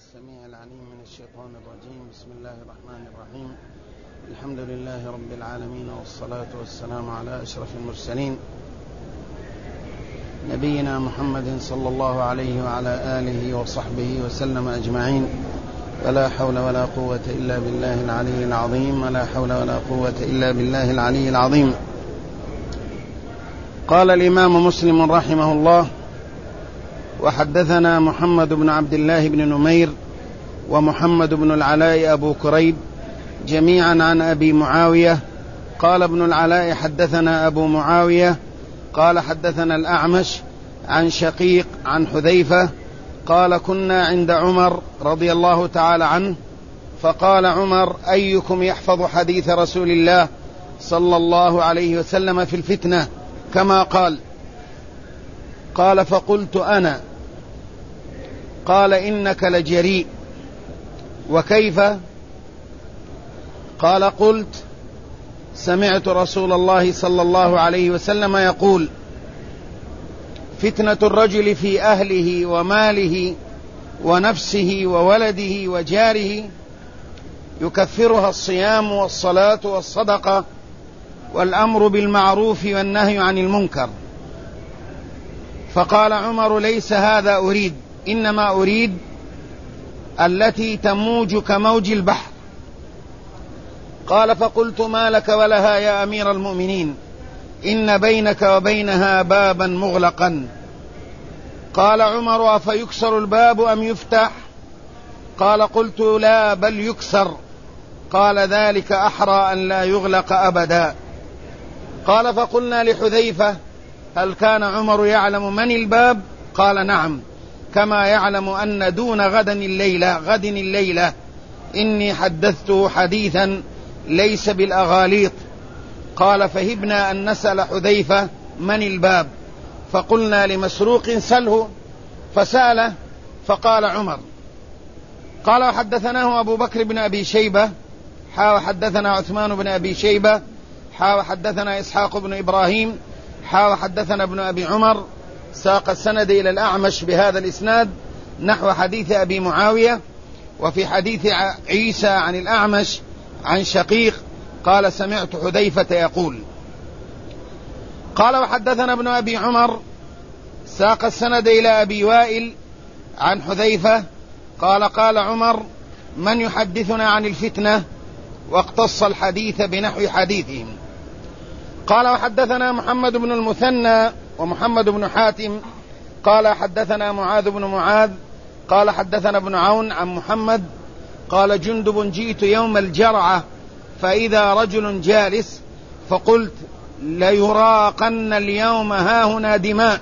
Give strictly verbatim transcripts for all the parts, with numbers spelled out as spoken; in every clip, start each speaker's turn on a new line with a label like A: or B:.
A: السميع العليم من الشيطان الرجيم. بسم الله الرحمن الرحيم. الحمد لله رب العالمين، والصلاة والسلام على أشرف المرسلين نبينا محمد صلى الله عليه وعلى آله وصحبه وسلم أجمعين. ولا حول ولا قوة إلا بالله العلي العظيم ولا حول ولا قوة إلا بالله العلي العظيم. قال الإمام مسلم رحمه الله: وحدثنا محمد بن عبد الله بن نمير ومحمد بن العلاء أبو كريب جميعا عن أبي معاوية. قال ابن العلاء: حدثنا أبو معاوية قال حدثنا الأعمش عن شقيق عن حذيفة قال: كنا عند عمر رضي الله تعالى عنه، فقال عمر: أيكم يحفظ حديث رسول الله صلى الله عليه وسلم في الفتنة كما قال؟ قال: فقلت: أنا. قال: إنك لجريء. وكيف؟ قال: قلت: سمعت رسول الله صلى الله عليه وسلم يقول: فتنة الرجل في أهله وماله ونفسه وولده وجاره يكفرها الصيام والصلاة والصدقة والأمر بالمعروف والنهي عن المنكر. فقال عمر: ليس هذا أريد، إنما أريد التي تموج كموج البحر. قال: فقلت: ما لك ولها يا أمير المؤمنين؟ إن بينك وبينها بابا مغلقا. قال عمر: أفيكسر الباب أم يفتح؟ قال: قلت: لا، بل يكسر. قال: ذلك أحرى أن لا يغلق أبدا. قال: فقلنا لحذيفة: هل كان عمر يعلم من الباب؟ قال: نعم، كما يعلم أن دون غدا الليلة غد الليلة إني حدثته حديثا ليس بالأغاليط. قال: فهبنا أن نسأل حذيفة من الباب، فقلنا لمسروق: سله. فسأله فقال عمر. قال: وحدثناه أبو بكر بن أبي شيبة حا وحدثنا عثمان بن أبي شيبة حا وحدثنا إسحاق بن إبراهيم حا وحدثنا ابن أبي عمر. ساق السند إلى الأعمش بهذا الإسناد نحو حديث أبي معاوية. وفي حديث عيسى عن الأعمش عن شقيق قال: سمعت حذيفة يقول. قال: وحدثنا ابن أبي عمر ساق السند إلى أبي وائل عن حذيفة قال: قال عمر: من يحدثنا عن الفتنة؟ واقتص الحديث بنحو حديثهم. قال: وحدثنا محمد بن المثنى ومحمد بن حاتم قال: حدثنا معاذ بن معاذ قال: حدثنا ابن عون عن محمد قال: جندب: جئت يوم الجرعة فإذا رجل جالس، فقلت: ليراقن اليوم هاهنا دماء.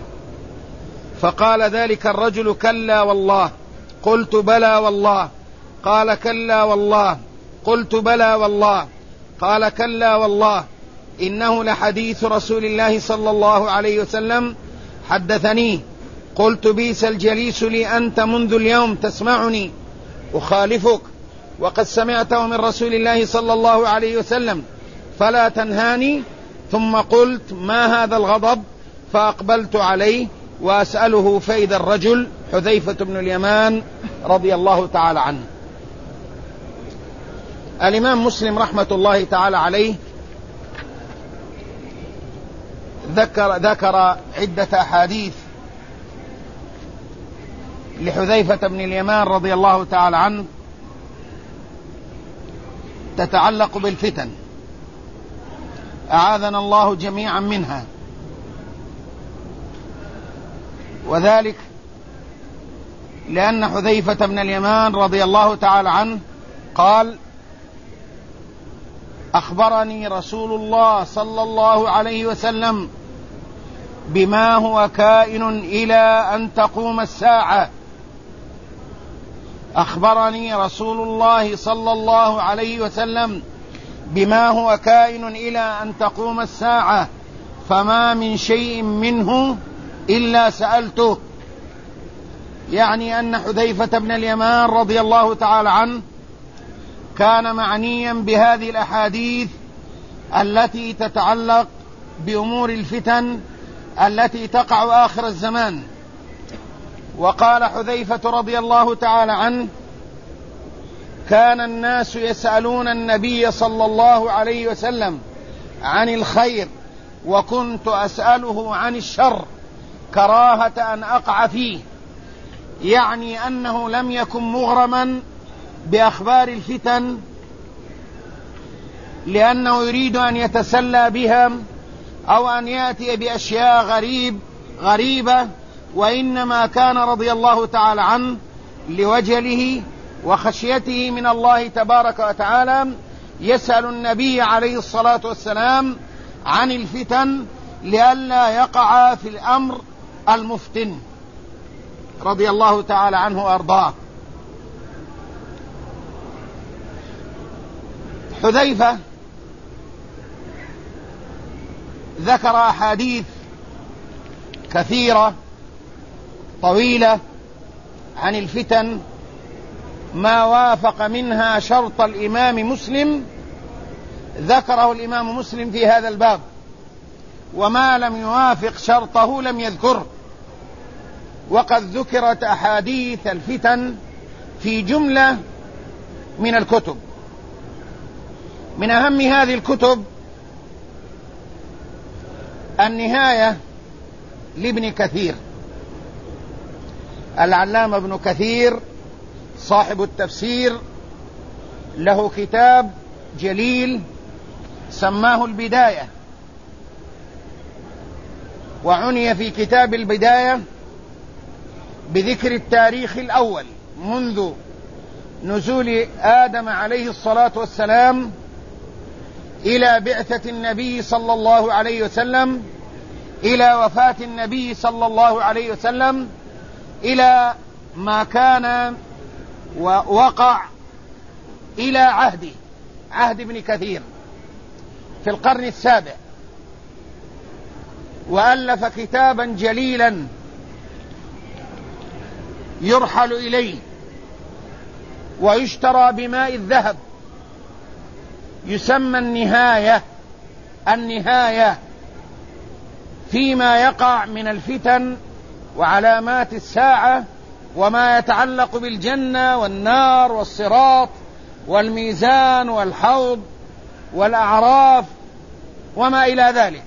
A: فقال ذلك الرجل: كلا والله. قلت: بلى والله. قال: كلا والله. قلت: بلى والله. قال: كلا والله، إنه لحديث رسول الله صلى الله عليه وسلم حدثني. قلت: بئس الجليس لي أنت منذ اليوم تسمعني أخالفك وقد سمعته من رسول الله صلى الله عليه وسلم، فلا تنهاني. ثم قلت: ما هذا الغضب؟ فأقبلت عليه وأسأله، فإذا الرجل حذيفة بن اليمان رضي الله تعالى عنه. الإمام مسلم رحمة الله تعالى عليه ذكر, ذكر عدة أحاديث لحذيفة بن اليمان رضي الله تعالى عنه تتعلق بالفتن، أعاذنا الله جميعا منها. وذلك لأن حذيفة بن اليمان رضي الله تعالى عنه قال: أخبرني رسول الله صلى الله عليه وسلم بما هو كائن إلى أن تقوم الساعة. أخبرني رسول الله صلى الله عليه وسلم بما هو كائن إلى أن تقوم الساعة، فما من شيء منه إلا سألته. يعني أن حذيفة بن اليمان رضي الله تعالى عنه كان معنيا بهذه الأحاديث التي تتعلق بأمور الفتن التي تقع آخر الزمان. وقال حذيفة رضي الله تعالى عنه: كان الناس يسألون النبي صلى الله عليه وسلم عن الخير وكنت أسأله عن الشر كراهة أن أقع فيه، يعني أنه لم يكن مغرما بأخبار الفتن لأنه يريد أن يتسلى بها أو أن يأتي بأشياء غريب غريبة، وإنما كان رضي الله تعالى عنه لوجله وخشيته من الله تبارك وتعالى يسأل النبي عليه الصلاة والسلام عن الفتن لئلا يقع في الأمر المفتن رضي الله تعالى عنه وأرضاه. حذيفة ذكر أحاديث كثيرة طويلة عن الفتن ما وافق منها شرط الإمام مسلم ذكره الإمام مسلم في هذا الباب، وما لم يوافق شرطه لم يذكره. وقد ذكرت أحاديث الفتن في جملة من الكتب. من أهم هذه الكتب النهاية لابن كثير، العلامة ابن كثير صاحب التفسير له كتاب جليل سماه البداية، وعني في كتاب البداية بذكر التاريخ الأول منذ نزول آدم عليه الصلاة والسلام إلى بعثة النبي صلى الله عليه وسلم، إلى وفاة النبي صلى الله عليه وسلم، إلى ما كان ووقع إلى عهده، عهد ابن كثير في القرن السابع. وألف كتابا جليلا يرحل إليه ويشترى بماء الذهب، يسمى النهاية، النهاية فيما يقع من الفتن وعلامات الساعة وما يتعلق بالجنة والنار والصراط والميزان والحوض والأعراف وما إلى ذلك.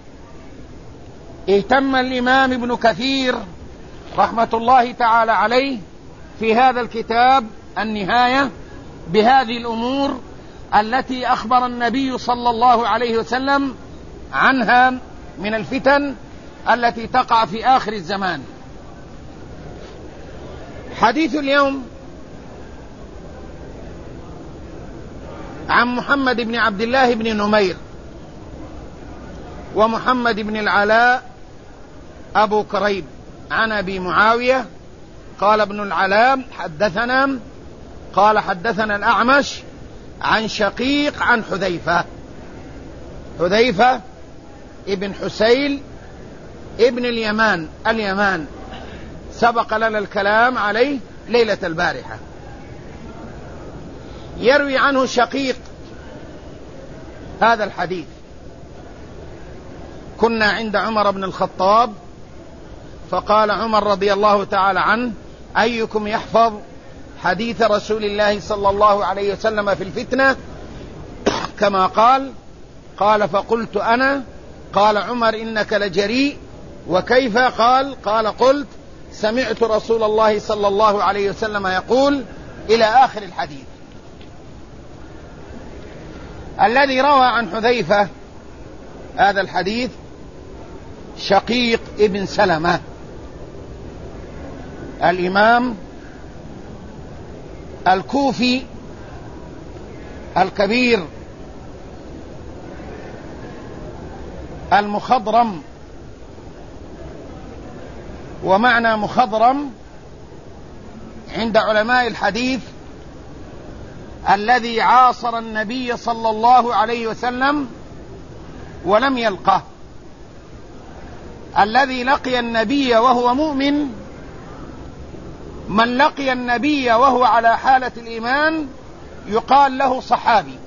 A: اهتم الإمام ابن كثير رحمة الله تعالى عليه في هذا الكتاب النهاية بهذه الأمور التي أخبر النبي صلى الله عليه وسلم عنها من الفتن التي تقع في آخر الزمان. حديث اليوم عن محمد بن عبد الله بن نمير ومحمد بن العلاء أبو كريب عن أبي معاوية قال ابن العلاء حدثنا قال حدثنا الأعمش عن شقيق عن حذيفة، حذيفة ابن حسيل ابن اليمان اليمان سبق لنا الكلام عليه ليلة البارحة. يروي عنه شقيق هذا الحديث: كنا عند عمر بن الخطاب فقال عمر رضي الله تعالى عنه: أيكم يحفظ حديث رسول الله صلى الله عليه وسلم في الفتنة كما قال؟ قال: فقلت أنا. قال عمر: إنك لجريء. وكيف؟ قال: قال قلت: سمعت رسول الله صلى الله عليه وسلم يقول، إلى آخر الحديث. الذي روى عن حذيفة هذا الحديث شقيق ابن سلمة الإمام الكوفي الكبير المخضرم. ومعنى مخضرم عند علماء الحديث الذي عاصر النبي صلى الله عليه وسلم ولم يلقه، الذي لقي النبي وهو مؤمن. من لقي النبي وهو على حالة الإيمان يقال له صحابي.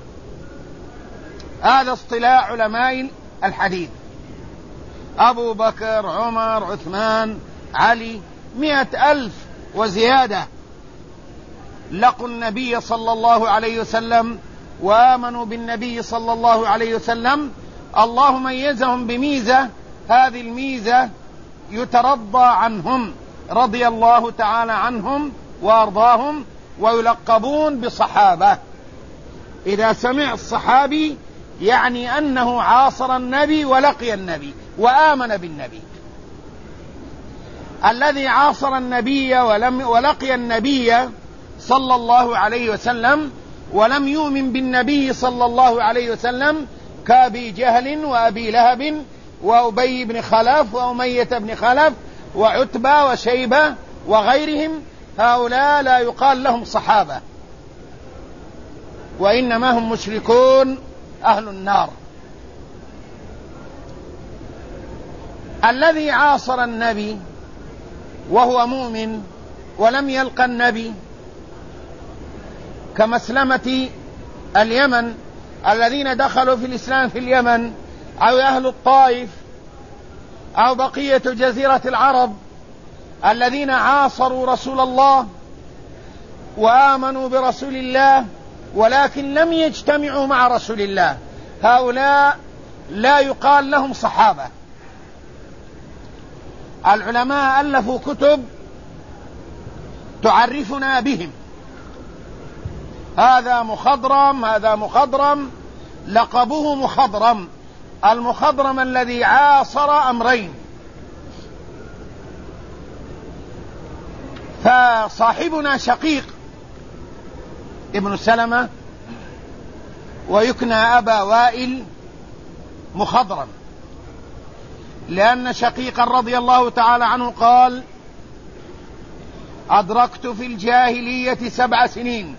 A: هذا اصطلاح علماء الحديث. أبو بكر، عمر، عثمان، علي، مئة ألف وزيادة لقوا النبي صلى الله عليه وسلم وآمنوا بالنبي صلى الله عليه وسلم، الله ميزهم بميزة، هذه الميزة يترضى عنهم رضي الله تعالى عنهم وأرضاهم، ويلقبون بصحابة. إذا سمع الصحابي يعني أنه عاصر النبي ولقي النبي وآمن بالنبي. الذي عاصر النبي ولم ولقي النبي صلى الله عليه وسلم ولم يؤمن بالنبي صلى الله عليه وسلم كأبي جهل وأبي لهب وأبي بن خلف وأمية بن خلف وعتبة وشيبة وغيرهم، هؤلاء لا يقال لهم صحابة، وإنما هم مشركون أهل النار. الذي عاصر النبي وهو مؤمن ولم يلقى النبي كمسلمة اليمن الذين دخلوا في الإسلام في اليمن، أو أهل الطائف، أو بقية جزيرة العرب الذين عاصروا رسول الله وآمنوا برسول الله ولكن لم يجتمعوا مع رسول الله، هؤلاء لا يقال لهم صحابة. العلماء ألفوا كتب تعرفنا بهم، هذا مخضرم هذا مخضرم، لقبوه مخضرم، المخضرم الذي عاصر أمرين. فصاحبنا شقيق ابن سلمة ويكنى أبا وائل مخضرم، لأن شقيقا رضي الله تعالى عنه قال: أدركت في الجاهلية سبع سنين،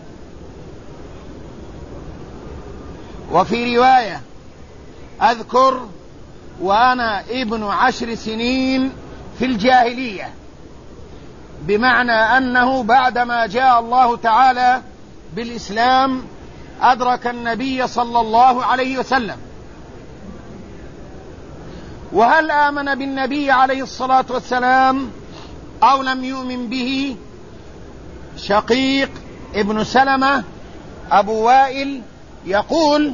A: وفي رواية أذكر وأنا ابن عشر سنين في الجاهلية، بمعنى أنه بعدما جاء الله تعالى بالإسلام أدرك النبي صلى الله عليه وسلم. وهل آمن بالنبي عليه الصلاة والسلام أو لم يؤمن به؟ شقيق ابن سلمة أبو وائل يقول: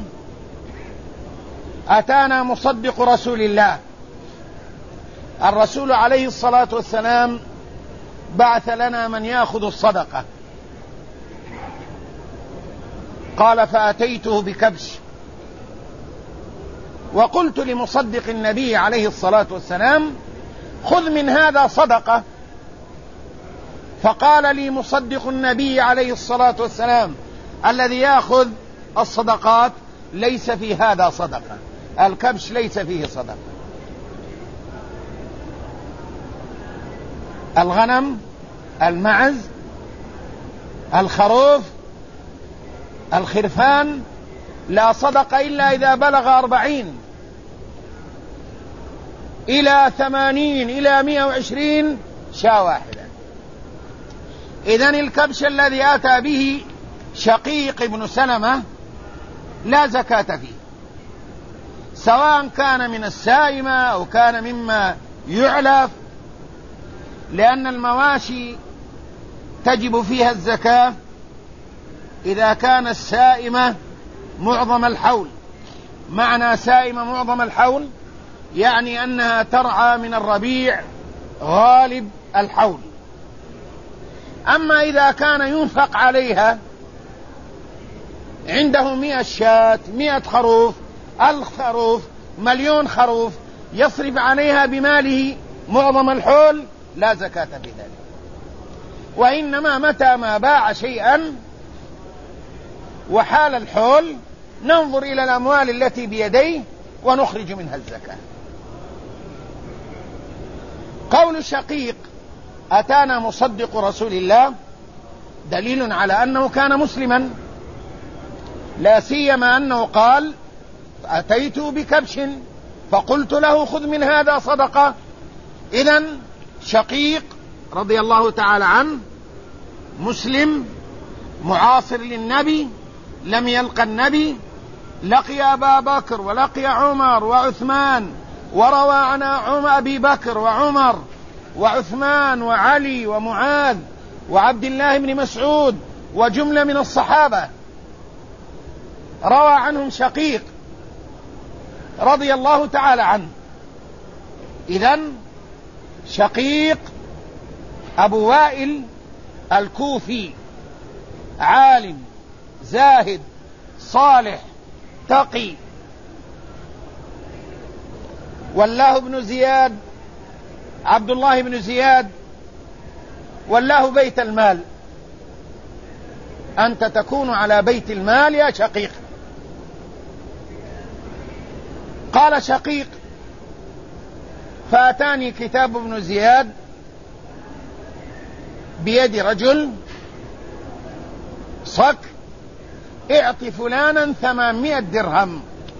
A: أتانا مصدق رسول الله، الرسول عليه الصلاة والسلام بعث لنا من يأخذ الصدقة، قال: فأتيته بكبش وقلت لمصدق النبي عليه الصلاة والسلام: خذ من هذا صدقة، فقال لي مصدق النبي عليه الصلاة والسلام الذي يأخذ الصدقات: ليس في هذا صدقة، الكبش ليس فيه صدقة. الغنم، المعز، الخروف، الخرفان لا صدقة إلا إذا بلغ أربعين إلى ثمانين إلى مئة وعشرين شاة واحدة. إذن الكبش الذي أتى به شقيق ابن سلمة لا زكاة فيه، سواء كان من السائمة أو كان مما يعلف، لأن المواشي تجب فيها الزكاة إذا كان السائمة معظم الحول. معنى سائمة معظم الحول يعني أنها ترعى من الربيع غالب الحول. أما إذا كان ينفق عليها، عنده مئة شاة، مئة خروف، ألف خروف، مليون خروف، يصرف عليها بماله معظم الحول، لا زكاة في ذلك. وإنما متى ما باع شيئا وحال الحول ننظر إلى الأموال التي بيديه ونخرج منها الزكاة. قول الشقيق أتانا مصدق رسول الله دليل على أنه كان مسلما، لا سيما أنه قال: أتيت بكبش فقلت له خذ من هذا صدقة. إذن شقيق رضي الله تعالى عنه مسلم معاصر للنبي، لم يلقى النبي، لقي أبا بكر ولقي عمر وعثمان، وروى عن أبي بكر وعمر وعثمان وعلي ومعاذ وعبد الله بن مسعود وجملة من الصحابة روى عنهم شقيق رضي الله تعالى عنه. إذن شقيق أبو وائل الكوفي عالم زاهد صالح تقي. والله بن زياد عبد الله بن زياد والله بيت المال، أنت تكون على بيت المال يا شقيق. قال شقيق: فأتاني كتاب ابن زياد بيد رجل صك اعط فلانا ثمانمائة درهم.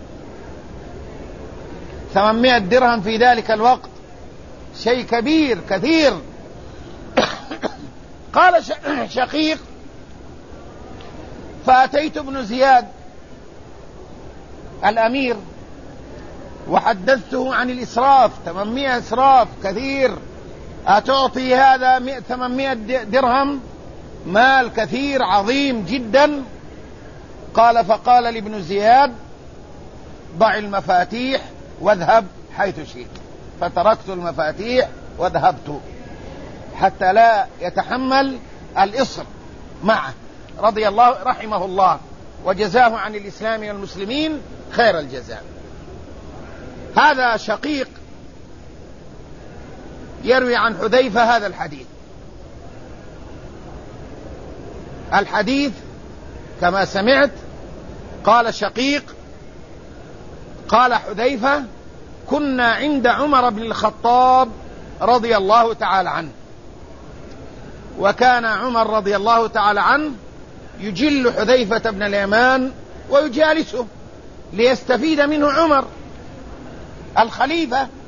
A: ثمانمائة درهم في ذلك الوقت شيء كبير كثير. قال شقيق: فأتيت ابن زياد الأمير وحدثته عن الإسراف، ثمانمائة إسراف كثير، أتعطي هذا ثمانمائة درهم؟ مال كثير عظيم جدا. قال فقال لابن زياد: ضع المفاتيح واذهب حيث شئت. فتركت المفاتيح وذهبت حتى لا يتحمل الإصر معه، رضي الله رحمه الله وجزاه عن الإسلام والمسلمين خير الجزاء. هذا شقيق يروي عن حذيفة هذا الحديث. الحديث كما سمعت قال شقيق قال حذيفة: كنا عند عمر بن الخطاب رضي الله تعالى عنه، وكان عمر رضي الله تعالى عنه يجل حذيفة بن اليمان ويجالسه ليستفيد منه عمر الخليفة.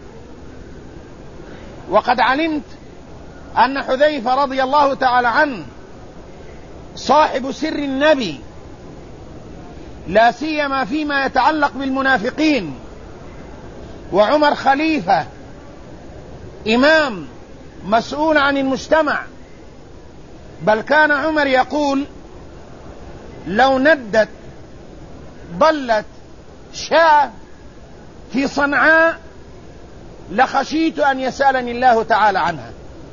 A: وقد علمت أن حذيفة رضي الله تعالى عنه صاحب سر النبي، لا سيما فيما يتعلق بالمنافقين، وعمر خليفة إمام مسؤول عن المجتمع. بل كان عمر يقول: لو ندت ضلت شاة في صنعاء لخشيت أن يسألني الله تعالى عنها.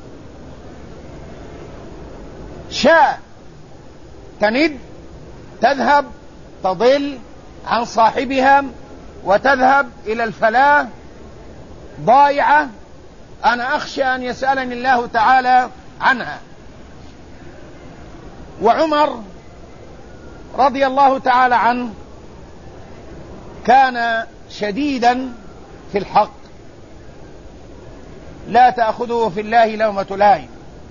A: شاة تند تذهب تضل عن صاحبها وتذهب إلى الفلاة ضائعة، أنا أخشى أن يسألني الله تعالى عنها. وعمر رضي الله تعالى عنه كان شديدا في الحق، لا تأخذه في الله لومة لائم.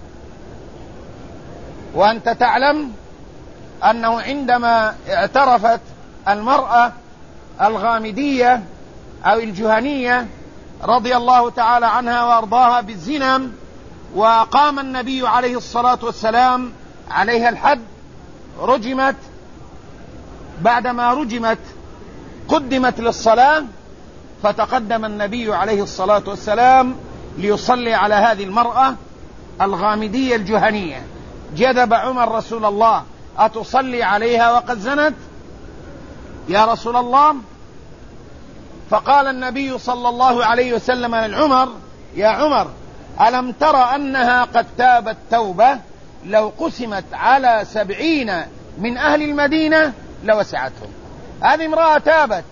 A: وأنت تعلم أنه عندما اعترفت المرأة الغامدية أو الجهنية رضي الله تعالى عنها وأرضاها بالزنا، وقام النبي عليه الصلاة والسلام عليها الحد، رجمت. بعدما رجمت قدمت للصلاة، فتقدم النبي عليه الصلاة والسلام ليصلي على هذه المرأة الغامدية الجهنية. جذب عمر رسول الله: أتصلي عليها وقد زنت يا رسول الله؟ فقال النبي صلى الله عليه وسلم لعمر: يا عمر، ألم تر أنها قد تابت توبة لو قسمت على سبعين من أهل المدينة لوسعتهم. هذه امرأة تابت،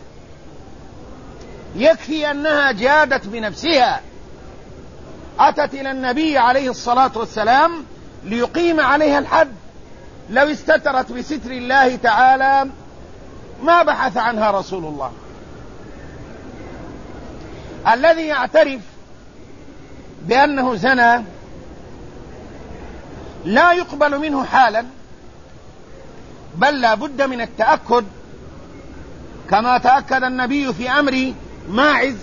A: يكفي أنها جادت بنفسها، أتت إلى النبي عليه الصلاة والسلام ليقيم عليها الحد. لو استترت بستر الله تعالى ما بحث عنها رسول الله. الذي يعترف بأنه زنى لا يقبل منه حالا، بل لا بد من التأكد، كما تأكد النبي في أمر ماعز.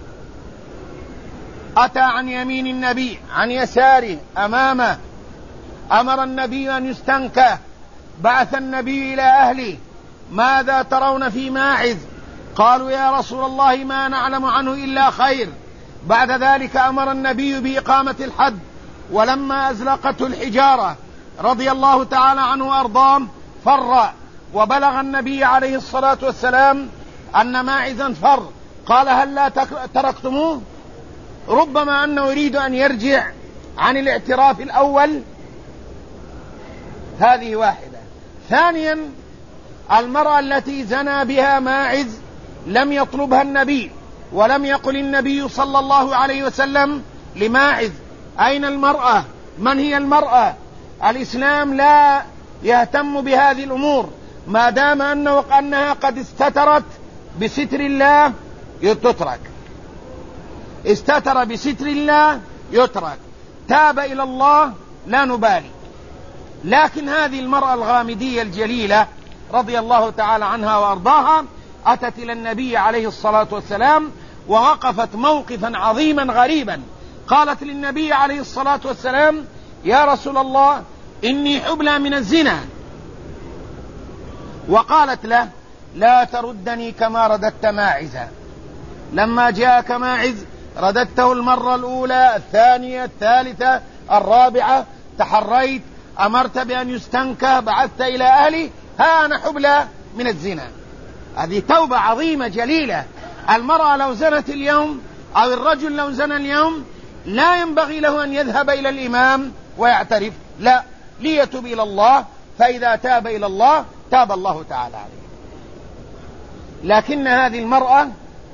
A: أتى عن يمين النبي عن يساره أمامه، أمر النبي أن يستنكى، بعث النبي إلى أهله: ماذا ترون في ماعز؟ قالوا: يا رسول الله ما نعلم عنه إلا خير. بعد ذلك أمر النبي بإقامة الحد، ولما أزلقته الحجارة رضي الله تعالى عنه وأرضاه فر وبلغ النبي عليه الصلاة والسلام أن ماعزا فر، قال هل لا تركتموه؟ ربما أنه يريد أن يرجع عن الاعتراف الأول. هذه واحدة. ثانيا، المرأة التي زنى بها ماعز لم يطلبها النبي، ولم يقل النبي صلى الله عليه وسلم لماعز أين المرأة؟ من هي المرأة؟ الإسلام لا يهتم بهذه الأمور ما دام أنه أنها قد استترت بستر الله يترك، استتر بستر الله يترك، تاب إلى الله لا نبالي. لكن هذه المرأة الغامدية الجليلة رضي الله تعالى عنها وأرضاها أتت إلى النبي عليه الصلاة والسلام ووقفت موقفا عظيما غريبا. قالت للنبي عليه الصلاة والسلام يا رسول الله إني حبلى من الزنا، وقالت له لا تردني كما رددت ماعزا. لما جاءك ماعز رددته المرة الأولى الثانية الثالثة الرابعة، تحريت، أمرت بأن يستنكى، بعثت إلى أهلي، ها أنا حبلى من الزنا. هذه توبة عظيمة جليلة. المرأة لو زنت اليوم أو الرجل لو زنى اليوم لا ينبغي له أن يذهب إلى الإمام ويعترف، لا، ليتوب إلى الله، فإذا تاب إلى الله تاب الله تعالى عليه. لكن هذه المرأة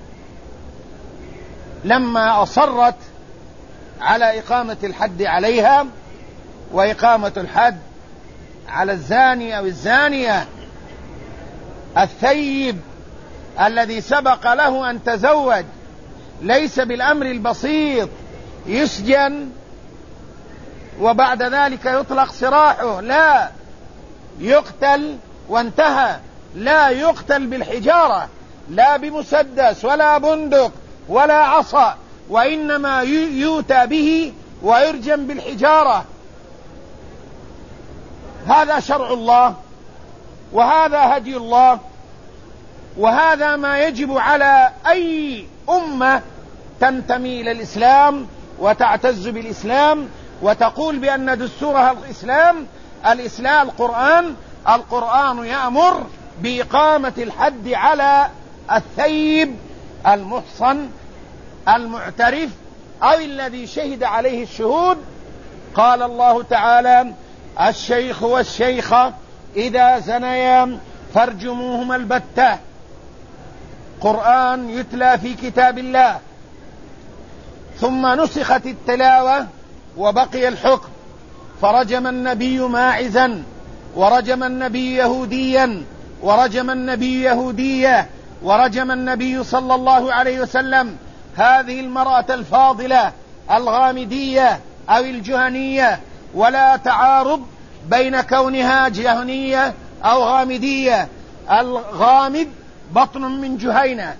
A: لما أصرت على إقامة الحد عليها، وإقامة الحد على الزاني أو الزانية الثيب الذي سبق له أن تزوج، ليس بالأمر البسيط يسجن وبعد ذلك يطلق سراحه، لا، يقتل وانتهى. لا يقتل بالحجارة، لا بمسدس ولا بندق ولا عصا، وإنما يؤتى به ويرجم بالحجارة. هذا شرع الله، وهذا هدي الله، وهذا ما يجب على أي أمة تنتمي إلى الإسلام وتعتز بالإسلام وتقول بأن دستورها الإسلام. الإسلام القرآن القرآن يأمر بإقامة الحد على الثيب المحصن المعترف أو الذي شهد عليه الشهود. قال الله تعالى الشيخ والشيخة إذا زنيا فارجموهما البتة. قرآن يتلى في كتاب الله، ثم نسخت التلاوة وبقي الحكم، فرجم النبي ماعزا، ورجم النبي يهوديا، ورجم النبي يهودية، ورجم النبي صلى الله عليه وسلم هذه المرأة الفاضلة الغامدية أو الجهنية. ولا تعارض بين كونها جهنية أو غامدية، الغامد بطن من جهينة.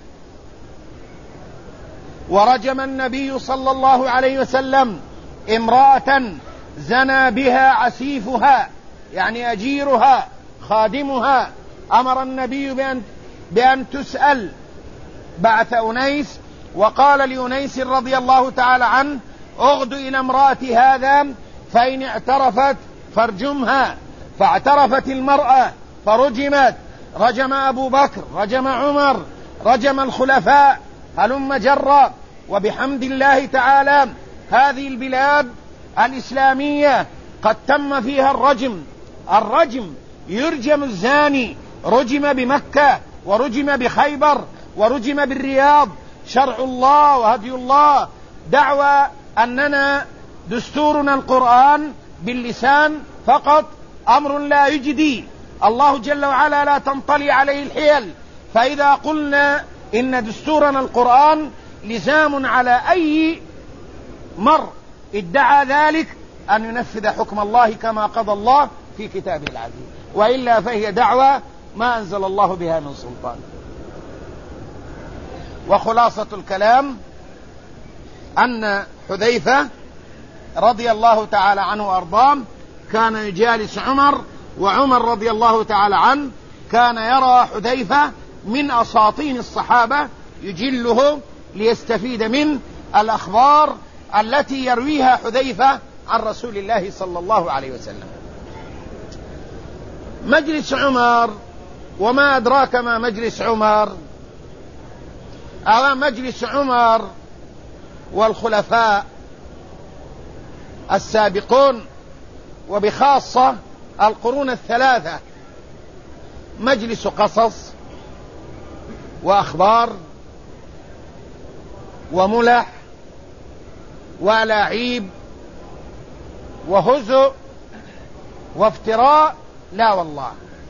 A: ورجم النبي صلى الله عليه وسلم امرأة زنى بها عسيفها، يعني أجيرها خادمها. أمر النبي بأن, بأن تسأل، بعث أنيس وقال لأنيس رضي الله تعالى عنه اغد إلى امرأة هذا فإن اعترفت فارجمها. فاعترفت المرأة فرجمت. رجم أبو بكر، رجم عمر، رجم الخلفاء هلم جرا. وبحمد الله تعالى هذه البلاد الإسلامية قد تم فيها الرجم. الرجم يرجم الزاني، رجم بمكة ورجم بخيبر ورجم بالرياض. شرع الله وهدي الله. دعوى أننا دستورنا القرآن باللسان فقط أمر لا يجدي. الله جل وعلا لا تنطلي عليه الحيل. فإذا قلنا إن دستورنا القرآن لزام على أي مر ادعى ذلك أن ينفذ حكم الله كما قضى الله في كتابه العزيز، وإلا فهي دعوة ما أنزل الله بها من سلطان. وخلاصة الكلام أن حذيفة رضي الله تعالى عنه وأرضاه كان يجالس عمر، وعمر رضي الله تعالى عنه كان يرى حذيفة من أساطين الصحابة يجله ليستفيد من الأخبار التي يرويها حذيفة عن رسول الله صلى الله عليه وسلم. مجلس عمر، وما أدراك ما مجلس عمر؟ أو مجلس عمر والخلفاء السابقون، وبخاصة القرون الثلاثة، مجلس قصص وأخبار وملح وألاعيب وهزء وافتراء. لا والله،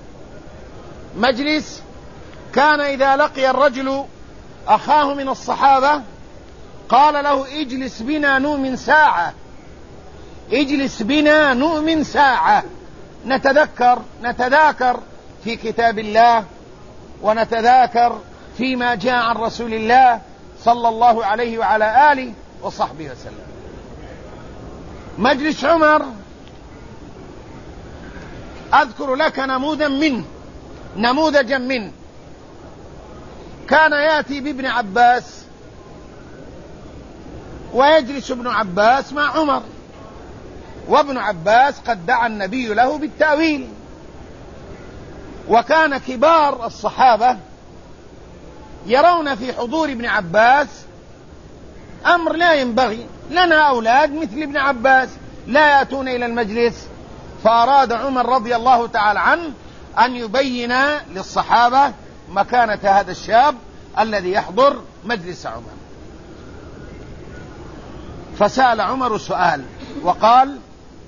A: مجلس كان إذا لقي الرجل أخاه من الصحابة قال له: اجلس بنا نؤمن ساعة، اجلس بنا نؤمن ساعة، نتذكر نتذاكر في كتاب الله، ونتذاكر فيما جاء عن رسول الله صلى الله عليه وعلى آله وصحبه وسلم. مجلس عمر أذكر لك نموذجا منه نموذجا منه كان يأتي بابن عباس، ويجلس ابن عباس مع عمر، وابن عباس قد دعا النبي له بالتأويل، وكان كبار الصحابة يرون في حضور ابن عباس أمر لا ينبغي، لنا أولاد مثل ابن عباس لا يأتون إلى المجلس. فأراد عمر رضي الله تعالى عنه أن يبين للصحابة مكانة هذا الشاب الذي يحضر مجلس عمر. فسأل عمر سؤال وقال: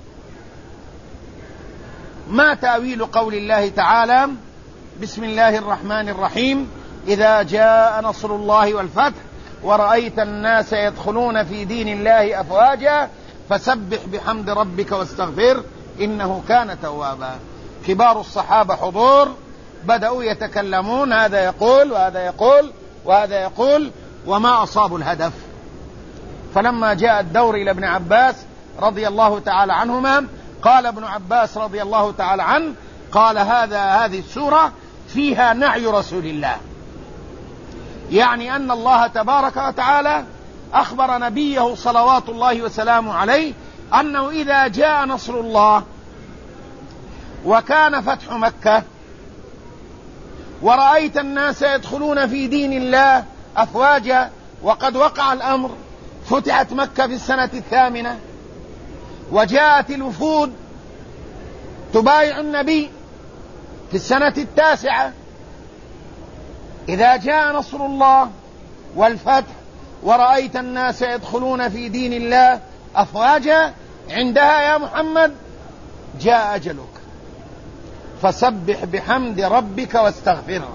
A: ما تأويل قول الله تعالى: بسم الله الرحمن الرحيم، إذا جاء نصر الله والفتح ورأيت الناس يدخلون في دين الله أفواجا فسبح بحمد ربك واستغفر إنه كان توابا. كبار الصحابة حضور، بدأوا يتكلمون، هذا يقول وهذا يقول وهذا يقول، وما أصابوا الهدف. فلما جاء الدور إلى ابن عباس رضي الله تعالى عنهما قال ابن عباس رضي الله تعالى عنه: قال هذا هذه السورة فيها نعي رسول الله، يعني أن الله تبارك وتعالى أخبر نبيه صلوات الله وسلامه عليه أنه إذا جاء نصر الله وكان فتح مكة ورأيت الناس يدخلون في دين الله أفواجا، وقد وقع الأمر، فتحت مكة في السنة الثامنة، وجاءت الوفود تبايع النبي في السنة التاسعة. إذا جاء نصر الله والفتح ورأيت الناس يدخلون في دين الله أفواجا، عندها يا محمد جاء أجلك، فسبح بحمد ربك واستغفره.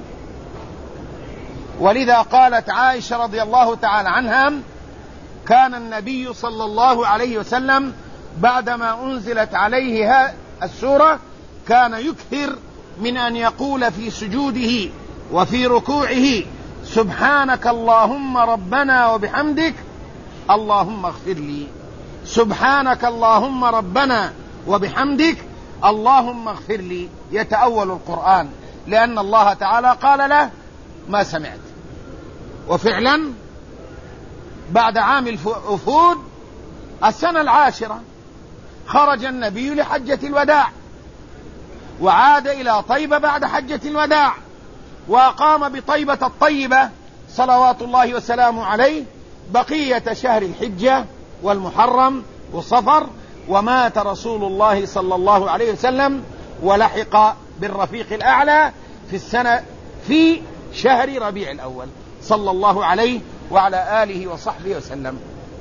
A: ولذا قالت عائشة رضي الله تعالى عنها: كان النبي صلى الله عليه وسلم بعدما أنزلت عليه السورة كان يكثر من أن يقول في سجوده وفي ركوعه: سبحانك اللهم ربنا وبحمدك اللهم اغفر لي، سبحانك اللهم ربنا وبحمدك اللهم اغفر لي. يتأول القرآن، لأن الله تعالى قال له: ما سمعت. وفعلا بعد عام الوفود السنة العاشرة خرج النبي لحجة الوداع، وعاد إلى طيبة بعد حجة الوداع، وأقام بطيبة الطيبة صلوات الله وسلامه عليه بقية شهر الحجة والمحرم وصفر، ومات رسول الله صلى الله عليه وسلم ولحق بالرفيق الأعلى في السنة في شهر ربيع الأول صلى الله عليه وعلى آله وصحبه وسلم.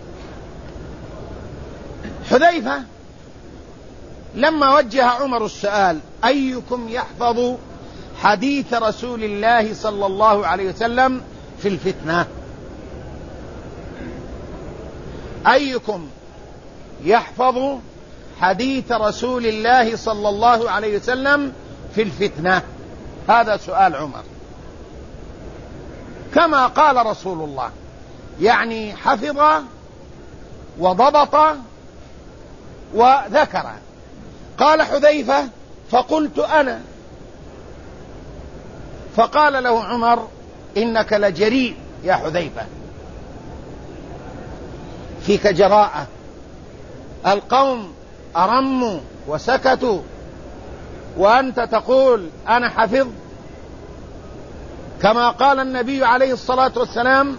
A: حذيفة لما وجه عمر السؤال: أيكم يحفظ حديث رسول الله صلى الله عليه وسلم في الفتنة؟ أيكم يحفظ حديث رسول الله صلى الله عليه وسلم في الفتنة؟ هذا سؤال عمر، كما قال رسول الله، يعني حفظ وضبط وذكر. قال حذيفة: فقلت أنا. فقال له عمر: إنك لجريء يا حذيفة، فيك جراءة، القوم أرموا وسكتوا وأنت تقول أنا حفظ؟ كما قال النبي عليه الصلاة والسلام.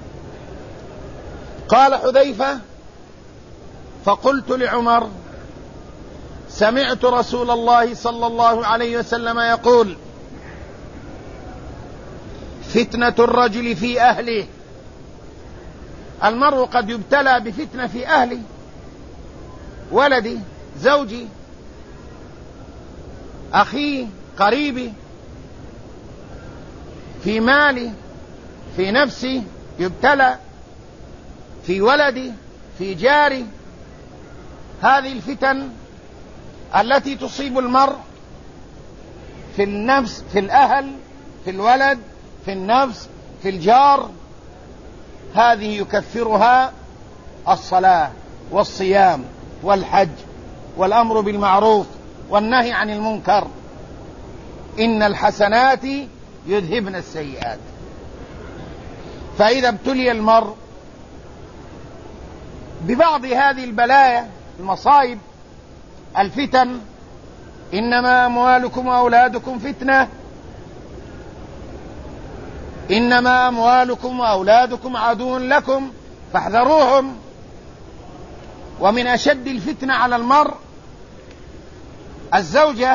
A: قال حذيفة: فقلت لعمر: سمعت رسول الله صلى الله عليه وسلم يقول: فتنة الرجل في أهله. المرء قد يبتلى بفتنة في أهله، ولدي، زوجي، أخي، قريبي، في مالي، في نفسي يبتلى، في ولدي، في جاري. هذه الفتن التي تصيب المرء في النفس، في الأهل، في الولد، في النفس، في الجار، هذه يكفرها الصلاة والصيام والحج والأمر بالمعروف والنهي عن المنكر. إن الحسنات يذهبن السيئات. فإذا ابتلي المرء ببعض هذه البلايا، المصائب، الفتن، إنما أموالكم وأولادكم فتنة، إنما أموالكم وأولادكم عدو لكم فاحذروهم. ومن أشد الفتنة على المرء الزوجة،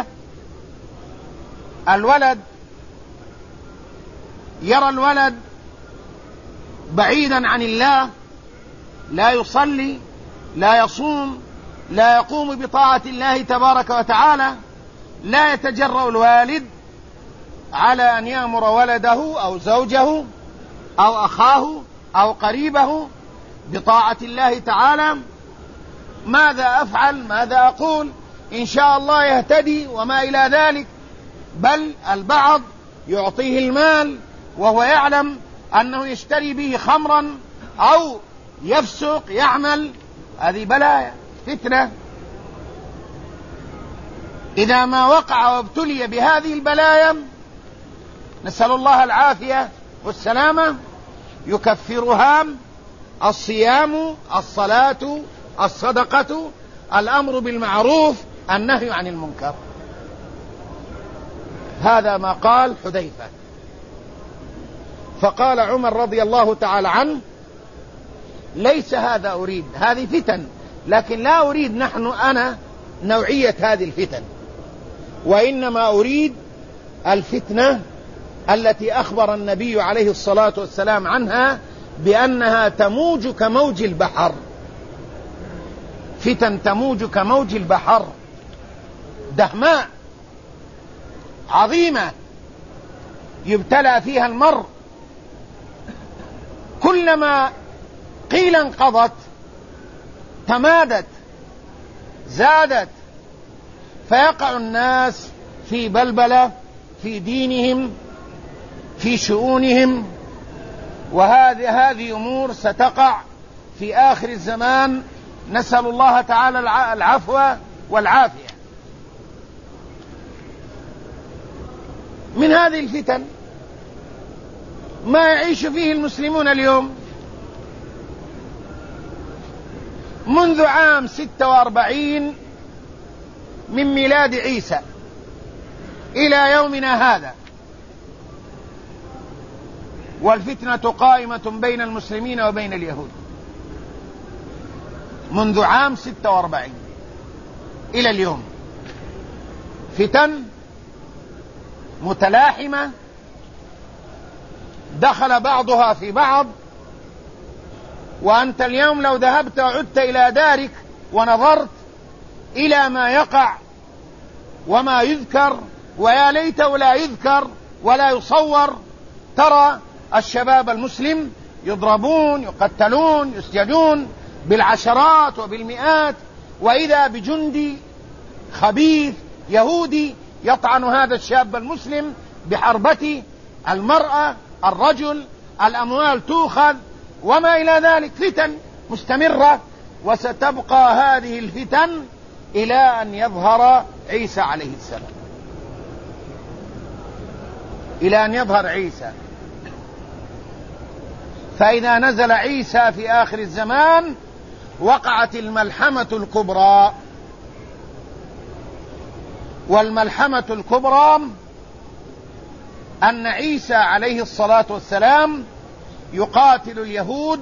A: الولد، يرى الولد بعيدا عن الله، لا يصلي، لا يصوم، لا يقوم بطاعة الله تبارك وتعالى، لا يتجرأ الوالد على أن يأمر ولده أو زوجه أو أخاه أو قريبه بطاعة الله تعالى. ماذا أفعل؟ ماذا أقول؟ إن شاء الله يهتدي وما إلى ذلك. بل البعض يعطيه المال وهو يعلم أنه يشتري به خمرا أو يفسق، يعمل. هذه بلايا، فتنة. إذا ما وقع وابتلي بهذه البلايا، نسأل الله العافية والسلامة، يكفرها الصيام، الصلاة، الصدقة، الأمر بالمعروف، النهي عن المنكر. هذا ما قال حذيفة. فقال عمر رضي الله تعالى عنه: ليس هذا أريد، هذه فتن، لكن لا أريد نحن أنا نوعية هذه الفتن، وإنما أريد الفتنة التي أخبر النبي عليه الصلاة والسلام عنها بأنها تموج كموج البحر. فتن تموج كموج البحر، دهماء عظيمة يبتلى فيها المرء، كلما قيل انقضت تمادت، زادت، فيقع الناس في بلبلة في دينهم، في شؤونهم. وهذه هذه أمور ستقع في آخر الزمان، نسأل الله تعالى العفو والعافية. من هذه الفتن ما يعيش فيه المسلمون اليوم. منذ عام ستة وأربعين من ميلاد عيسى إلى يومنا هذا، والفتنة قائمة بين المسلمين وبين اليهود. منذ عام ستة وأربعين إلى اليوم فتن متلاحمة، دخل بعضها في بعض. وأنت اليوم لو ذهبت وعدت إلى دارك ونظرت إلى ما يقع وما يذكر، ويا ليته لا يذكر ولا يصور، ترى الشباب المسلم يضربون، يقتلون، يسجنون بالعشرات وبالمئات، وإذا بجندي خبيث يهودي يطعن هذا الشاب المسلم بحربته، المرأة، الرجل، الأموال تؤخذ وما إلى ذلك. فتن مستمرة، وستبقى هذه الفتن إلى أن يظهر عيسى عليه السلام، إلى أن يظهر عيسى. فإذا نزل عيسى في آخر الزمان وقعت الملحمة الكبرى. والملحمة الكبرى أن عيسى عليه الصلاة والسلام يقاتل اليهود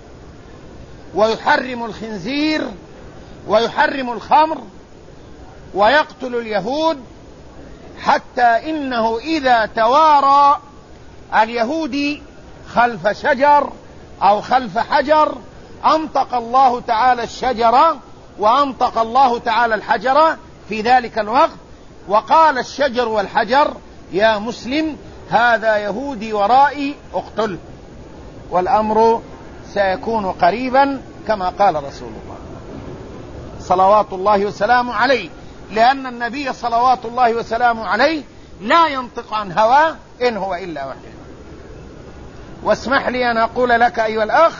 A: ويحرم الخنزير ويحرم الخمر ويقتل اليهود، حتى إنه إذا توارى اليهودي خلف شجر أو خلف حجر أنطق الله تعالى الشجرة وأنطق الله تعالى الحجر في ذلك الوقت، وقال الشجر والحجر يا مسلم هذا يهودي ورائي اقتله، والأمر سيكون قريبا كما قال رسول الله صلوات الله وسلامه عليه، لأن النبي صلوات الله وسلامه عليه لا ينطق عن هواه إن هو إلا وحي. واسمح لي أن أقول لك أيها الأخ،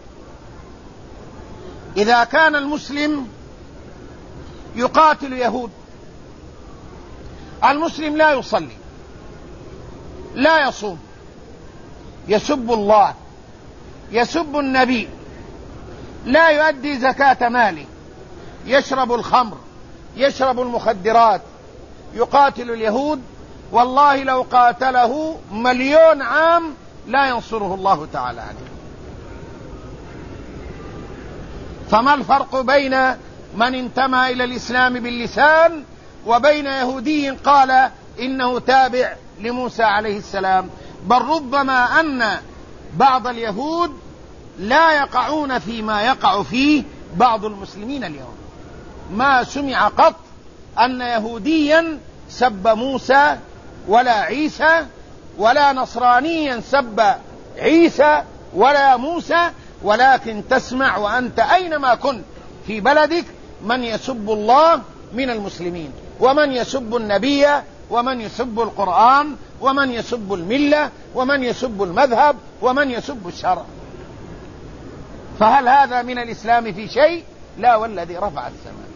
A: إذا كان المسلم يقاتل يهود، المسلم لا يصلي لا يصوم، يسب الله يسب النبي، لا يؤدي زكاة ماله، يشرب الخمر يشرب المخدرات، يقاتل اليهود، والله لو قاتله مليون عام لا ينصره الله تعالى عليه. فما الفرق بين من انتمى إلى الإسلام باللسان وبين يهودي قال إنه تابع لموسى عليه السلام؟ بل ربما أن بعض اليهود لا يقعون فيما يقع فيه بعض المسلمين اليوم. ما سمع قط أن يهوديا سب موسى ولا عيسى، ولا نصرانيا سب عيسى ولا موسى، ولكن تسمع وأنت أينما كنت في بلدك من يسب الله من المسلمين، ومن يسب النبي، ومن يسب القرآن، ومن يسب الملة، ومن يسب المذهب، ومن يسب الشرع. فهل هذا من الإسلام في شيء؟ لا، والذي رفع السماء.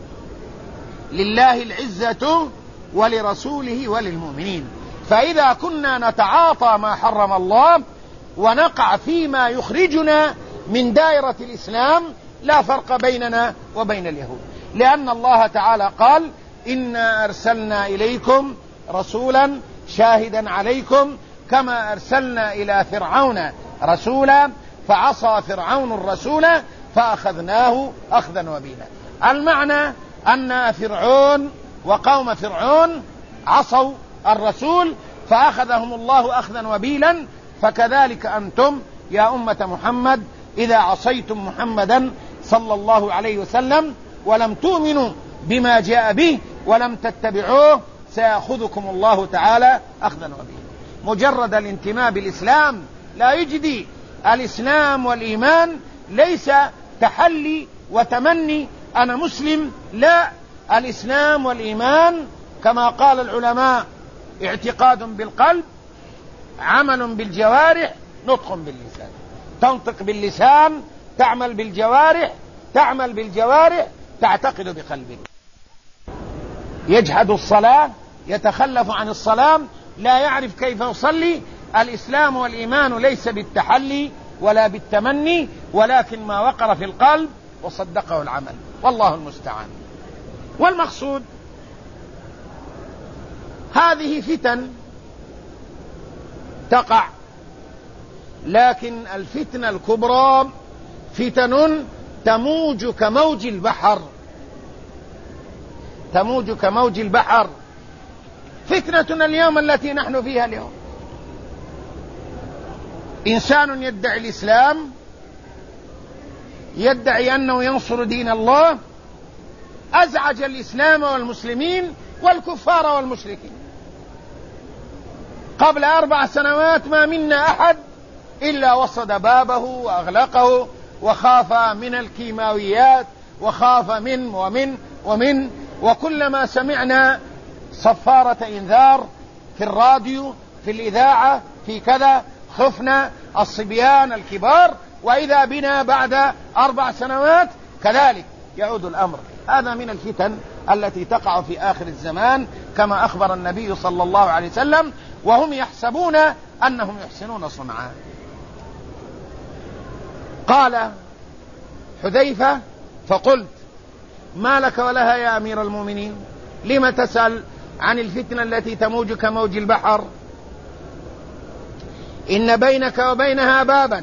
A: لله العزة ولرسوله وللمؤمنين. فإذا كنا نتعاطى ما حرم الله ونقع فيما يخرجنا من دائرة الإسلام لا فرق بيننا وبين اليهود، لأن الله تعالى قال إنا أرسلنا إليكم رسولا شاهدا عليكم كما أرسلنا إلى فرعون رسولا فعصى فرعون الرسول فأخذناه أخذا وبيلا. المعنى أن فرعون وقوم فرعون عصوا الرسول فأخذهم الله أخذا وبيلا، فكذلك أنتم يا أمة محمد إذا عصيتم محمدا صلى الله عليه وسلم ولم تؤمنوا بما جاء به ولم تتبعوه سيأخذكم الله تعالى أخذا وبيلا. مجرد الانتماء بالإسلام لا يجدي. الإسلام والإيمان ليس تحلي وتمني أنا مسلم، لا، الإسلام والإيمان كما قال العلماء اعتقاد بالقلب، عمل بالجوارح، نطق باللسان. تنطق باللسان، تعمل بالجوارح، تعمل بالجوارح، تعتقد بقلبك. يجحد الصلاة، يتخلف عن الصلاة، لا يعرف كيف يصلي. الإسلام والإيمان ليس بالتحلي ولا بالتمني، ولكن ما وقر في القلب وصدقه العمل، والله المستعان. والمقصود هذه فتن تقع، لكن الفتنة الكبرى فتن تموج كموج البحر، تموج كموج البحر. فتنتنا اليوم التي نحن فيها اليوم، إنسان يدعي الإسلام، يدعي أنه ينصر دين الله، أزعج الإسلام والمسلمين والكفار والمشركين. قبل أربع سنوات ما منا أحد إلا وصد بابه وأغلقه وخاف من الكيماويات وخاف من ومن ومن وكلما سمعنا صفارة إنذار في الراديو في الإذاعة في كذا خفنا الصبيان الكبار، وإذا بنا بعد أربع سنوات كذلك يعود الأمر. هذا من الفتن التي تقع في آخر الزمان كما أخبر النبي صلى الله عليه وسلم، وهم يحسبون أنهم يحسنون صنعا. قال حذيفة فقلت ما لك ولها يا أمير المؤمنين؟ لم تسأل عن الفتنة التي تموج كموج البحر؟ إن بينك وبينها بابا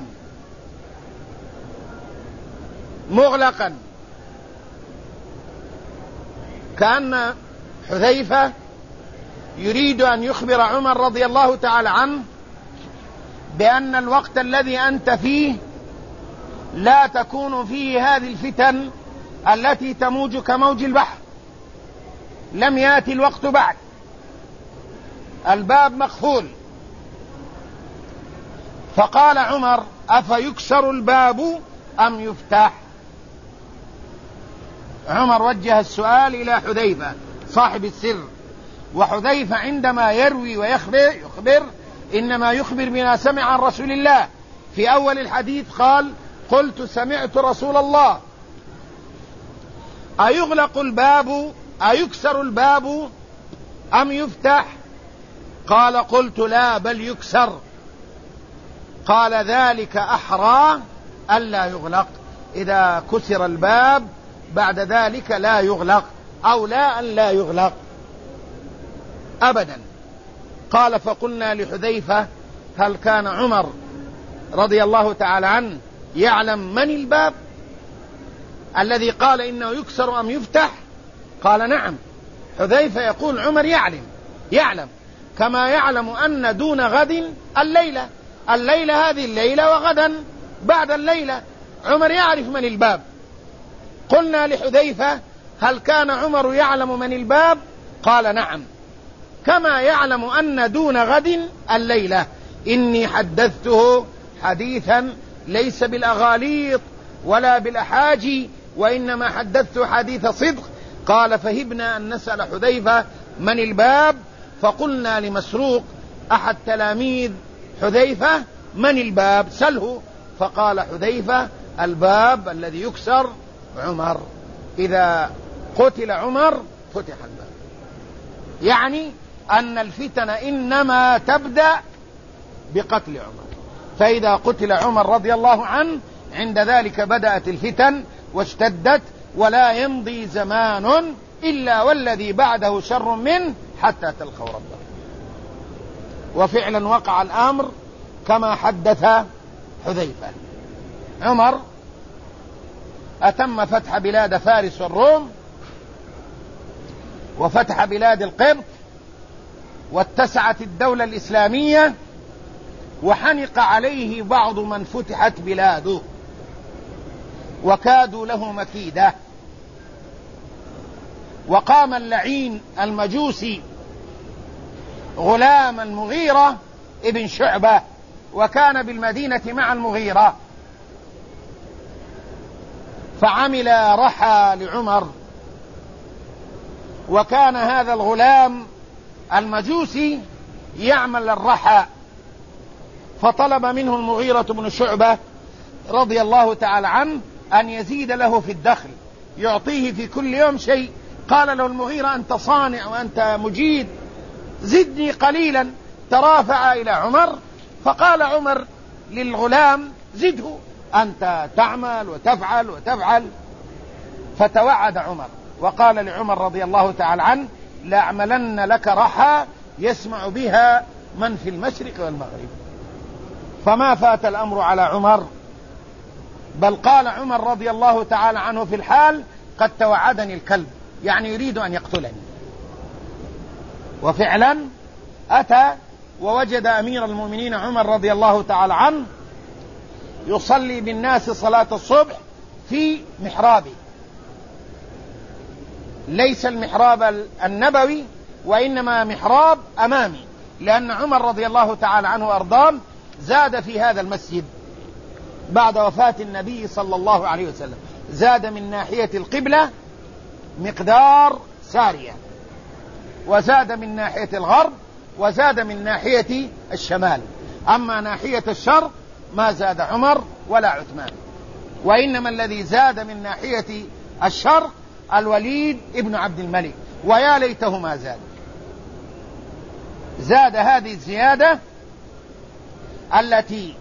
A: مغلقا. كأن حذيفة يريد أن يخبر عمر رضي الله تعالى عنه بأن الوقت الذي أنت فيه لا تكون فيه هذه الفتن التي تموج كموج البحر، لم يأتي الوقت بعد، الباب مقفول. فقال عمر: أفيكسر الباب أم يفتح؟ عمر وجه السؤال إلى حذيفة صاحب السر، وحذيفة عندما يروي ويخبر يخبر إنما يخبر بما سمع عن رسول الله. في أول الحديث قال: قلت سمعت رسول الله. أيغلق الباب أيكسر الباب أم يفتح؟ قال: قلت لا بل يكسر. قال: ذلك أحرى ألا يغلق، إذا كسر الباب بعد ذلك لا يغلق، أو لا أن لا يغلق أبدا. قال: فقلنا لحذيفة: هل كان عمر رضي الله تعالى عنه يعلم من الباب الذي قال إنه يكسر أم يفتح؟ قال: نعم. حذيفة يقول: عمر يعلم يعلم كما يعلم أن دون غد الليلة، الليلة هذه الليلة وغدا بعد الليلة، عمر يعرف من الباب. قلنا لحذيفة: هل كان عمر يعلم من الباب؟ قال: نعم، كما يعلم أن دون غد الليلة. إني حدثته حديثا ليس بالأغاليط ولا بالأحاجي، وإنما حدثته حديث صدق. قال: فهبنا أن نسأل حذيفة من الباب، فقلنا لمسروق أحد تلاميذ حذيفة: من الباب؟ سله. فقال حذيفة: الباب الذي يكسر عمر، إذا قتل عمر فتح الباب. يعني أن الفتن إنما تبدأ بقتل عمر، فإذا قتل عمر رضي الله عنه عند ذلك بدأت الفتن واشتدت، ولا يمضي زمان إلا والذي بعده شر منه حتى تلقوا ربه. وفعلا وقع الأمر كما حدث حذيفة. عمر أتم فتح بلاد فارس والروم، وفتح بلاد القبط، واتسعت الدولة الإسلامية، وحنق عليه بعض من فتحت بلاده وكادوا له مكيدة. وقام اللعين المجوسي غلام المغيرة ابن شعبة، وكان بالمدينة مع المغيرة، فعمل رحى لعمر. وكان هذا الغلام المجوسي يعمل الرحى، فطلب منه المغيرة بن شعبة رضي الله تعالى عنه أن يزيد له في الدخل، يعطيه في كل يوم شيء. قال له المغيرة: أنت صانع وأنت مجيد، زدني قليلا. ترافع إلى عمر، فقال عمر للغلام: زده، أنت تعمل وتفعل وتفعل. فتوعد عمر وقال لعمر رضي الله تعالى عنه: لأعملن لك رحى يسمع بها من في المشرق والمغرب. فما فات الأمر على عمر، بل قال عمر رضي الله تعالى عنه في الحال: قد توعدني الكلب، يعني يريد أن يقتلني. وفعلا أتى ووجد أمير المؤمنين عمر رضي الله تعالى عنه يصلي بالناس صلاة الصبح في محرابه، ليس المحراب النبوي وإنما محراب أمامي، لأن عمر رضي الله تعالى عنه وأرضاه زاد في هذا المسجد بعد وفاة النبي صلى الله عليه وسلم، زاد من ناحية القبلة مقدار سارية، وزاد من ناحية الغرب، وزاد من ناحية الشمال. أما ناحية الشرق ما زاد عمر ولا عثمان، وإنما الذي زاد من ناحية الشرق الوليد ابن عبد الملك، ويا ليته ما زاد. زاد هذه الزيادة التي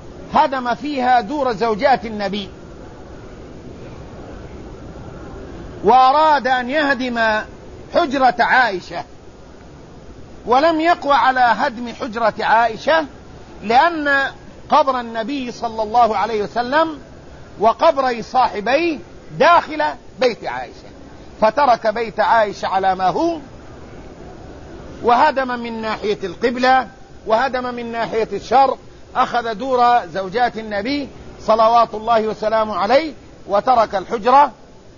A: هدم فيها دور زوجات النبي، وأراد أن يهدم حجرة عائشة، ولم يقوى على هدم حجرة عائشة لأن قبر النبي صلى الله عليه وسلم وقبري صاحبيه داخل بيت عائشة، فترك بيت عائشة على ما هو، وهدم من ناحية القبلة وهدم من ناحية الشرق، أخذ دور زوجات النبي صلوات الله وسلامه عليه، وترك الحجرة،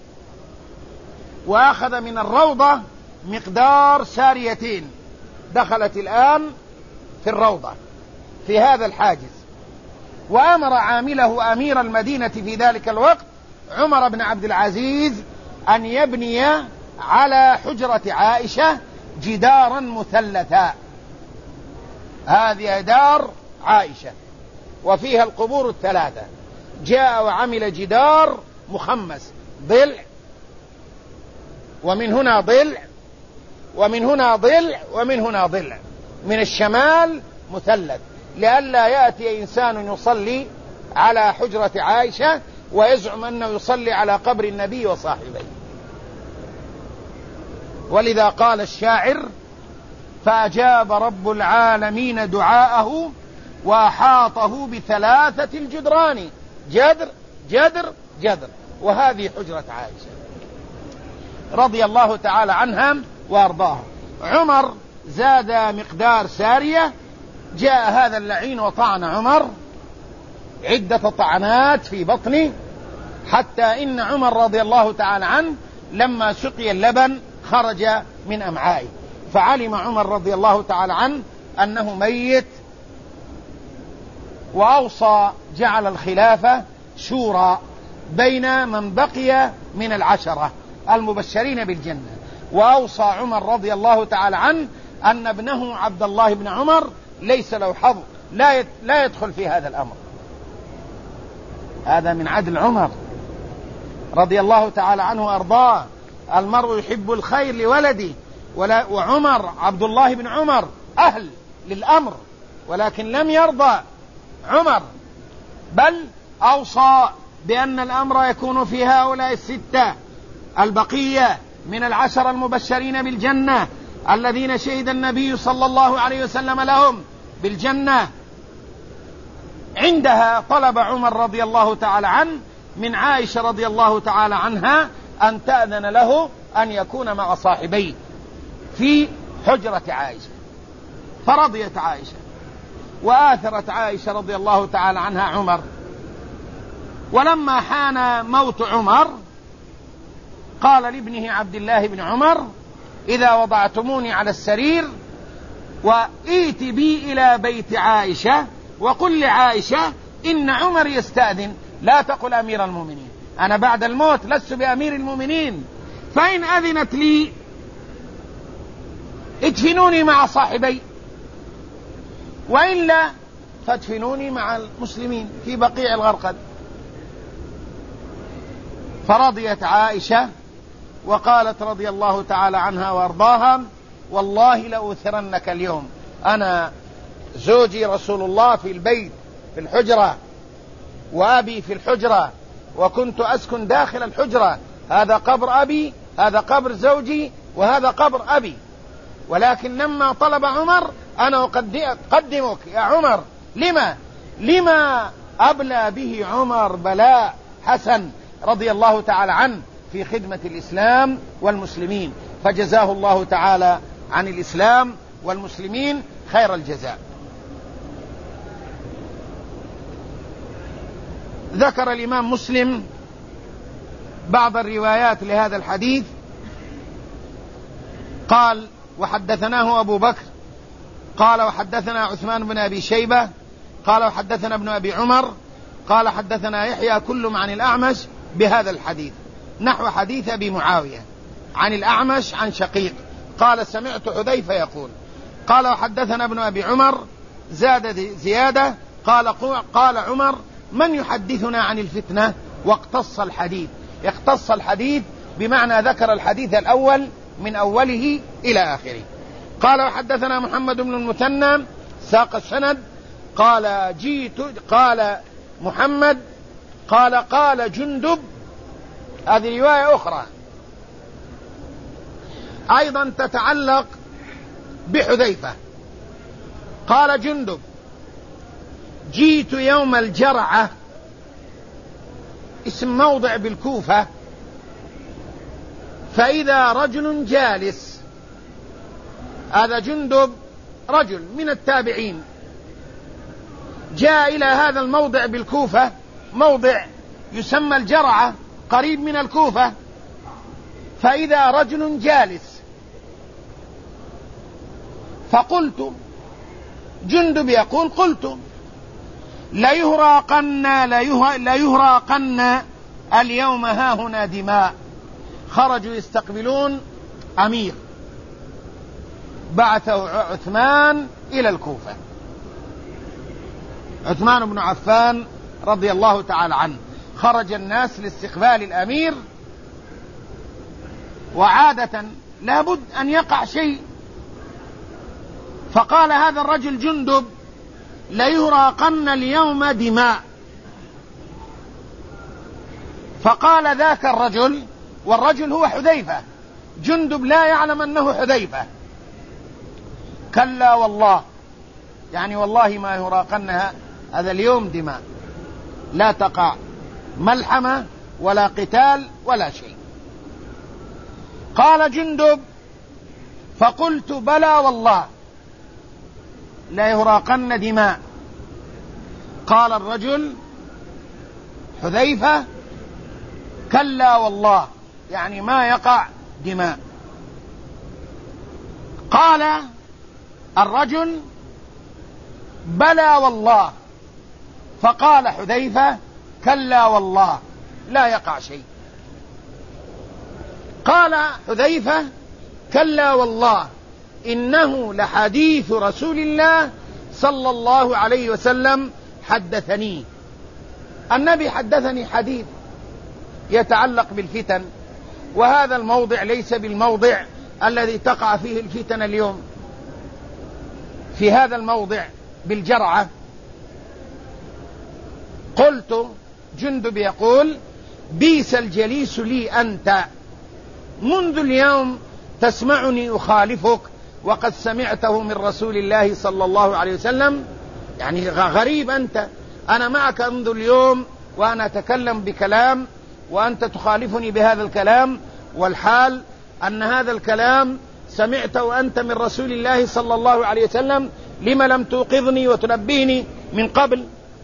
A: وأخذ من الروضة مقدار ساريتين دخلت الآن في الروضة في هذا الحاجز. وأمر عامله أمير المدينة في ذلك الوقت عمر بن عبد العزيز أن يبني على حجرة عائشة جدارا مثلثا. هذه دار عائشة وفيها القبور الثلاثة، جاء وعمل جدار مخمس ضلع، ومن هنا ضلع، ومن هنا ضلع، ومن هنا ضلع، من الشمال مثلث، لئلا يأتي إنسان يصلي على حجرة عائشة ويزعم أنه يصلي على قبر النبي وصاحبيه. ولذا قال الشاعر: فأجاب رب العالمين دعاءه وأحاطه بثلاثة الجدران، جدر جدر جدر. وهذه حجرة عائشة رضي الله تعالى عنها وأرضاها. عمر زاد مقدار سارية، جاء هذا اللعين وطعن عمر عدة طعنات في بطنه، حتى إن عمر رضي الله تعالى عنه لما سقي اللبن خرج من أمعائه، فعلم عمر رضي الله تعالى عنه أنه ميت، وأوصى جعل الخلافة شورى بين من بقي من العشرة المبشرين بالجنة. وأوصى عمر رضي الله تعالى عنه أن ابنه عبد الله بن عمر ليس له حظ، لا لا يدخل في هذا الأمر. هذا من عدل عمر رضي الله تعالى عنه وأرضاه. المرء يحب الخير لولده، وعمر عبد الله بن عمر أهل للأمر، ولكن لم يرضى عمر، بل أوصى بأن الأمر يكون في هؤلاء الستة البقية من العشر المبشرين بالجنة الذين شهد النبي صلى الله عليه وسلم لهم بالجنة. عندها طلب عمر رضي الله تعالى عنه من عائشة رضي الله تعالى عنها أن تأذن له أن يكون مع صاحبيه في حجرة عائشة، فرضيت عائشة، وآثرت عائشة رضي الله تعالى عنها عمر. ولما حان موت عمر قال لابنه عبد الله بن عمر: إذا وضعتموني على السرير وإيت بي إلى بيت عائشة وقل لعائشة إن عمر يستأذن، لا تقل أمير المؤمنين، أنا بعد الموت لست بأمير المؤمنين، فإن أذنت لي ادفنوني مع صاحبي، وإلا فادفنوني مع المسلمين في بقيع الغرقد. فرضيت عائشة وقالت رضي الله تعالى عنها وارضاها: والله لأؤثرنك اليوم، أنا زوجي رسول الله في البيت في الحجرة، وأبي في الحجرة، وكنت أسكن داخل الحجرة، هذا قبر أبي، هذا قبر زوجي، وهذا قبر أبي، ولكن لما طلب عمر أنا أقدمك يا عمر. لما لما أبلى به عمر بلاء حسن رضي الله تعالى عنه في خدمة الإسلام والمسلمين، فجزاه الله تعالى عن الإسلام والمسلمين خير الجزاء. ذكر الإمام مسلم بعض الروايات لهذا الحديث، قال: وحدثناه أبو بكر قال وحدثنا عثمان بن أبي شيبة قال وحدثنا ابن أبي عمر قال حدثنا يحيى كلهم عن الأعمش بهذا الحديث نحو حديث أبي معاوية عن الأعمش عن شقيق قال: سمعت حذيفة يقول. قال: وحدثنا ابن أبي عمر زاد زيادة قال قال عمر: من يحدثنا عن الفتنة؟ واقتص الحديث. اقتص الحديث بمعنى ذكر الحديث الأول من أوله إلى آخره. قال: وحدثنا محمد بن المثنى ساق السند قال: جيت قال محمد قال قال جندب، هذه رواية أخرى، أيضا تتعلق بحذيفة. قال جندب: جيت يوم الجرعة، اسم موضع بالكوفة، فإذا رجل جالس. هذا جندب رجل من التابعين، جاء إلى هذا الموضع بالكوفة، موضع يسمى الجرعة قريب من الكوفة، فإذا رجل جالس، فقلت، جندب يقول: قلت ليهراقن ليهراقن اليوم هاهنا دماء. خرجوا يستقبلون أمير بعثه عثمان إلى الكوفة، عثمان بن عفان رضي الله تعالى عنه. خرج الناس لاستقبال الأمير، وعادة لابد أن يقع شيء، فقال هذا الرجل جندب: ليهراقن اليوم دماء. فقال ذاك الرجل، والرجل هو حذيفة، جندب لا يعلم أنه حذيفة: كلا والله، يعني والله ما يهراقن هذا اليوم دماء، لا تقع ملحمة ولا قتال ولا شيء. قال جندب: فقلت بلى والله لا يهراقن دماء. قال الرجل حذيفة: كلا والله، يعني ما يقع دماء. قال الرجل: بلى والله. فقال حذيفة: كلا والله لا يقع شيء. قال حذيفة: كلا والله إنه لحديث رسول الله صلى الله عليه وسلم حدثني. النبي حدثني حديث يتعلق بالفتن، وهذا الموضع ليس بالموضع الذي تقع فيه الفتن اليوم. في هذا الموضع بالجرعة، قلت، جندب يقول: بيس الجليس لي أنت، منذ اليوم تسمعني أخالفك وقد سمعته من رسول الله صلى الله عليه وسلم. يعني غريب أنت، أنا معك منذ اليوم وأنا أتكلم بكلام وأنت تخالفني بهذا الكلام، والحال أن هذا الكلام سمعته أنت من رسول الله صلى الله عليه وسلم، لما لم توقظني وتنبهني من قبل؟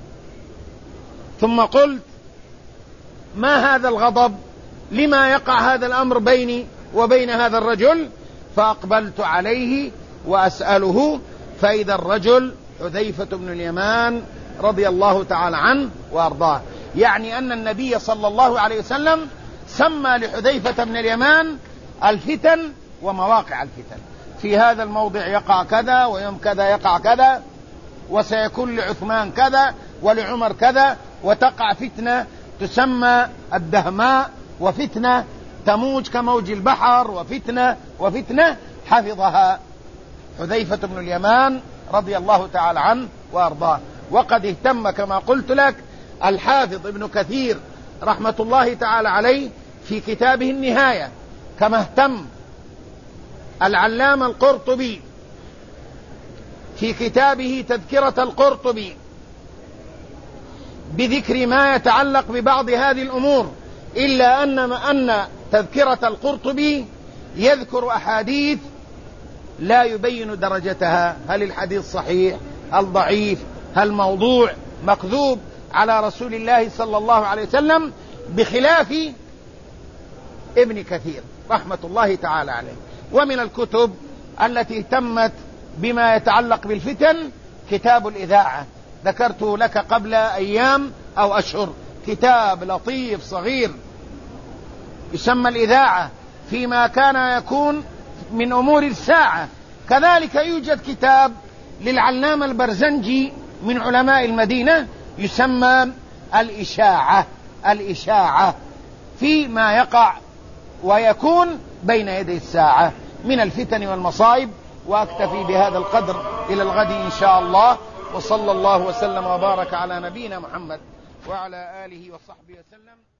A: ثم قلت: ما هذا الغضب؟ لما يقع هذا الأمر بيني وبين هذا الرجل؟ فأقبلت عليه وأسأله، فإذا الرجل حذيفة بن اليمان رضي الله تعالى عنه وأرضاه. يعني أن النبي صلى الله عليه وسلم سمى لحذيفة بن اليمان الفتن ومواقع الفتن. في هذا الموضع يقع كذا، ويوم كذا يقع كذا، وسيكون لعثمان كذا ولعمر كذا، وتقع فتنة تسمى الدهماء، وفتنة تموج كموج البحر، وفتنة وفتنة حفظها حذيفة بن اليمان رضي الله تعالى عنه وأرضاه. وقد اهتم كما قلت لك الحافظ ابن كثير رحمة الله تعالى عليه في كتابه النهاية، كما اهتم العلامة القرطبي في كتابه تذكرة القرطبي بذكر ما يتعلق ببعض هذه الأمور، إلا أن أن تذكرة القرطبي يذكر أحاديث لا يبين درجتها، هل الحديث صحيح، هل ضعيف، هل موضوع مكذوب على رسول الله صلى الله عليه وسلم، بخلاف ابن كثير رحمة الله تعالى عليه. ومن الكتب التي اهتمت بما يتعلق بالفتن كتاب الإذاعة، ذكرته لك قبل أيام أو أشهر، كتاب لطيف صغير يسمى الإذاعة فيما كان يكون من أمور الساعة. كذلك يوجد كتاب للعلامة البرزنجي من علماء المدينة يسمى الإشاعة، الإشاعة فيما يقع ويكون بين يدي الساعة من الفتن والمصائب. وأكتفي بهذا القدر إلى الغد إن شاء الله، وصلى الله وسلم وبارك على نبينا محمد وعلى آله وصحبه وسلم.